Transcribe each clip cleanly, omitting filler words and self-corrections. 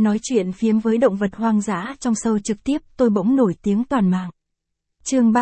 nói chuyện phiếm với động vật hoang dã trong show trực tiếp tôi bỗng nổi tiếng toàn mạng. Chương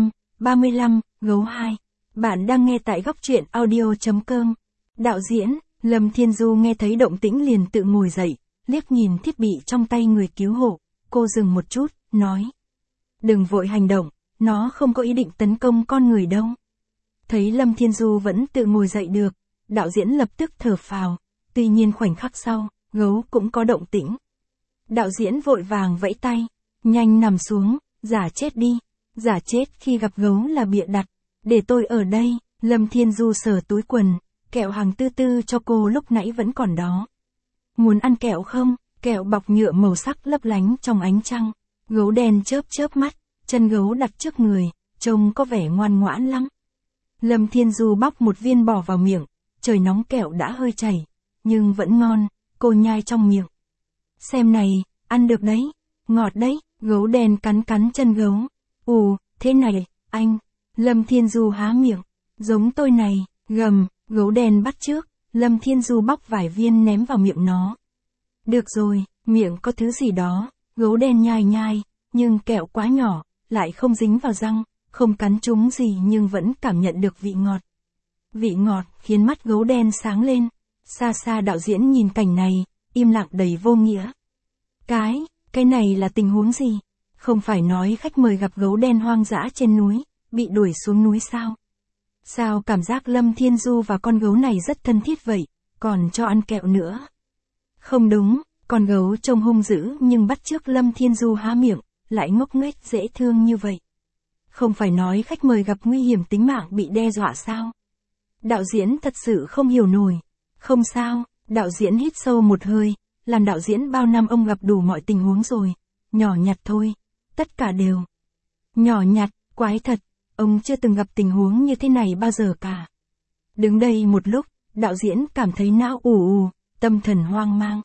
35, Gấu 2. Bạn đang nghe tại góc truyện audio.com. Đạo diễn, Lâm Thiên Du nghe thấy động tĩnh liền tự ngồi dậy, liếc nhìn thiết bị trong tay người cứu hộ, cô dừng một chút, nói. Đừng vội hành động, nó không có ý định tấn công con người đâu. Thấy Lâm Thiên Du vẫn tự ngồi dậy được, đạo diễn lập tức thở phào, tuy nhiên khoảnh khắc sau, gấu cũng có động tĩnh. Đạo diễn vội vàng vẫy tay, nhanh nằm xuống, giả chết đi, giả chết khi gặp gấu là bịa đặt, để tôi ở đây. Lâm Thiên Du sờ túi quần, kẹo hàng tư tư cho cô lúc nãy vẫn còn đó. Muốn ăn kẹo không? Kẹo bọc nhựa màu sắc lấp lánh trong ánh trăng. Gấu đen chớp chớp mắt, chân gấu đặt trước người, trông có vẻ ngoan ngoãn lắm. Lâm Thiên Du bóc một viên bỏ vào miệng, trời nóng kẹo đã hơi chảy, nhưng vẫn ngon, cô nhai trong miệng. Xem này, ăn được đấy, ngọt đấy, gấu đen cắn cắn chân gấu. Thế này, anh. Lâm Thiên Du há miệng, giống tôi này, gầm, gấu đen bắt chước, Lâm Thiên Du bóc vài viên ném vào miệng nó. Được rồi, miệng có thứ gì đó, gấu đen nhai nhai, nhưng kẹo quá nhỏ, lại không dính vào răng, không cắn trúng gì nhưng vẫn cảm nhận được vị ngọt. Vị ngọt khiến mắt gấu đen sáng lên, xa xa đạo diễn nhìn cảnh này, im lặng đầy vô nghĩa. Cái này là tình huống gì? Không phải nói khách mời gặp gấu đen hoang dã trên núi, bị đuổi xuống núi sao? Sao cảm giác Lâm Thiên Du và con gấu này rất thân thiết vậy, còn cho ăn kẹo nữa? Không đúng, con gấu trông hung dữ nhưng bắt chước Lâm Thiên Du há miệng, lại ngốc nghếch dễ thương như vậy. Không phải nói khách mời gặp nguy hiểm tính mạng bị đe dọa sao? Đạo diễn thật sự không hiểu nổi. Không sao, đạo diễn hít sâu một hơi, làm đạo diễn bao năm ông gặp đủ mọi tình huống rồi. Nhỏ nhặt thôi, tất cả đều. Nhỏ nhặt, quái thật, ông chưa từng gặp tình huống như thế này bao giờ cả. Đứng đây một lúc, đạo diễn cảm thấy não ù, tâm thần hoang mang.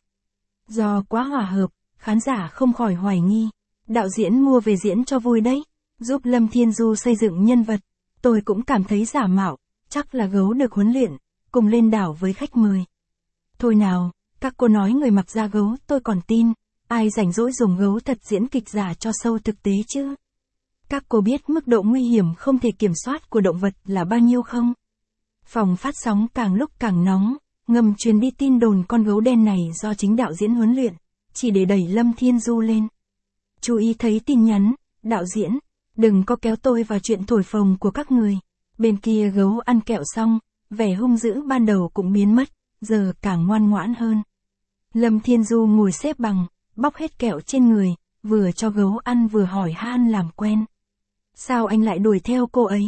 Do quá hòa hợp, khán giả không khỏi hoài nghi. Đạo diễn mua về diễn cho vui đấy, giúp Lâm Thiên Du xây dựng nhân vật. Tôi cũng cảm thấy giả mạo, chắc là gấu được huấn luyện, cùng lên đảo với khách mời. Thôi nào, các cô nói người mặc da gấu tôi còn tin, ai rảnh rỗi dùng gấu thật diễn kịch giả cho show thực tế chứ? Các cô biết mức độ nguy hiểm không thể kiểm soát của động vật là bao nhiêu không? Phòng phát sóng càng lúc càng nóng, ngầm truyền đi tin đồn con gấu đen này do chính đạo diễn huấn luyện, chỉ để đẩy Lâm Thiên Du lên. Chú ý thấy tin nhắn, đạo diễn, đừng có kéo tôi vào chuyện thổi phồng của các người. Bên kia gấu ăn kẹo xong, vẻ hung dữ ban đầu cũng biến mất, giờ càng ngoan ngoãn hơn. Lâm Thiên Du ngồi xếp bằng, bóc hết kẹo trên người, vừa cho gấu ăn vừa hỏi han làm quen. Sao anh lại đuổi theo cô ấy?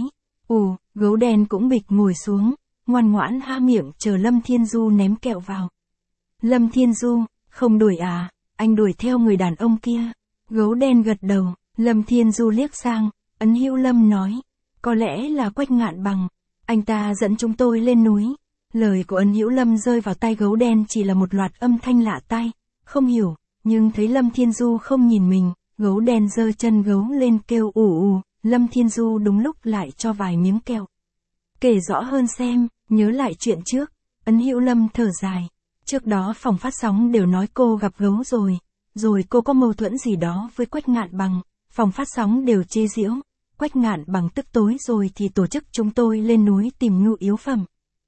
Gấu đen cũng bịch ngồi xuống, ngoan ngoãn há miệng chờ Lâm Thiên Du ném kẹo vào. Lâm Thiên Du, không đuổi à, anh đuổi theo người đàn ông kia. Gấu đen gật đầu, Lâm Thiên Du liếc sang, Ấn Hữu Lâm nói, có lẽ là Quách Ngạn Bằng, anh ta dẫn chúng tôi lên núi. Lời của Ấn Hữu Lâm rơi vào tai gấu đen chỉ là một loạt âm thanh lạ tai, không hiểu, nhưng thấy Lâm Thiên Du không nhìn mình, gấu đen giơ chân gấu lên kêu ù. Lâm Thiên Du đúng lúc lại cho vài miếng kẹo. Kể rõ hơn xem, nhớ lại chuyện trước, Ấn Hữu Lâm thở dài. Trước đó phòng phát sóng đều nói cô gặp gấu rồi cô có mâu thuẫn gì đó với Quách Ngạn Bằng, phòng phát sóng đều chê giễu. Quách Ngạn Bằng tức tối rồi thì tổ chức chúng tôi lên núi tìm nhu yếu phẩm.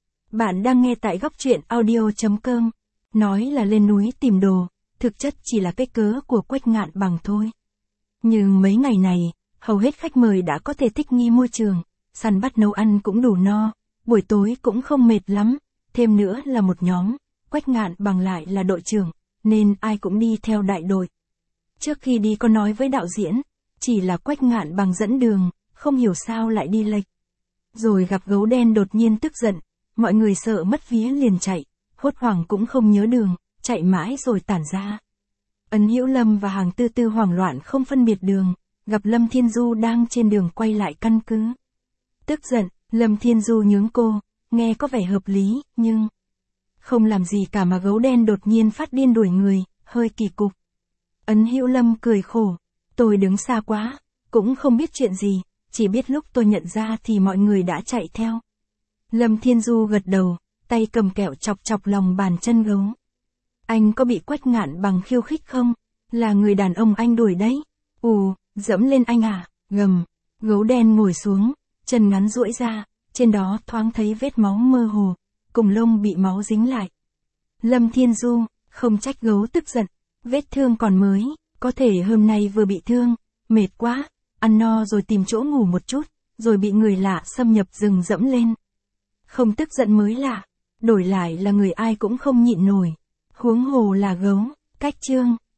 Bạn đang nghe tại góc truyện audio.com. Nói là lên núi tìm đồ, thực chất chỉ là cái cớ của Quách Ngạn Bằng thôi. Nhưng mấy ngày này, hầu hết khách mời đã có thể thích nghi môi trường, săn bắt nấu ăn cũng đủ no, buổi tối cũng không mệt lắm, thêm nữa là một nhóm, Quách Ngạn Bằng lại là đội trưởng, nên ai cũng đi theo đại đội. Trước khi đi có nói với đạo diễn, chỉ là Quách Ngạn Bằng dẫn đường, không hiểu sao lại đi lệch. Rồi gặp gấu đen đột nhiên tức giận, mọi người sợ mất vía liền chạy, hốt hoảng cũng không nhớ đường, chạy mãi rồi tản ra. Ấn Hữu Lâm và hàng tư tư hoảng loạn không phân biệt đường, gặp Lâm Thiên Du đang trên đường quay lại căn cứ. Tức giận, Lâm Thiên Du nhướng cô, nghe có vẻ hợp lý, nhưng không làm gì cả mà gấu đen đột nhiên phát điên đuổi người, hơi kỳ cục. Ấn Hữu Lâm cười khổ, tôi đứng xa quá, cũng không biết chuyện gì, chỉ biết lúc tôi nhận ra thì mọi người đã chạy theo. Lâm Thiên Du gật đầu, tay cầm kẹo chọc chọc lòng bàn chân gấu. Anh có bị Quách Ngạn Bằng khiêu khích không? Là người đàn ông anh đuổi đấy. Dẫm lên anh à, gầm. Gấu đen ngồi xuống, chân ngắn duỗi ra, trên đó thoáng thấy vết máu mơ hồ, cùng lông bị máu dính lại. Lâm Thiên Du, không trách gấu tức giận, vết thương còn mới, có thể hôm nay vừa bị thương, mệt quá, ăn no rồi tìm chỗ ngủ một chút, rồi bị người lạ xâm nhập rừng dẫm lên. Không tức giận mới lạ, đổi lại là người ai cũng không nhịn nổi, huống hồ là gấu. Cách chương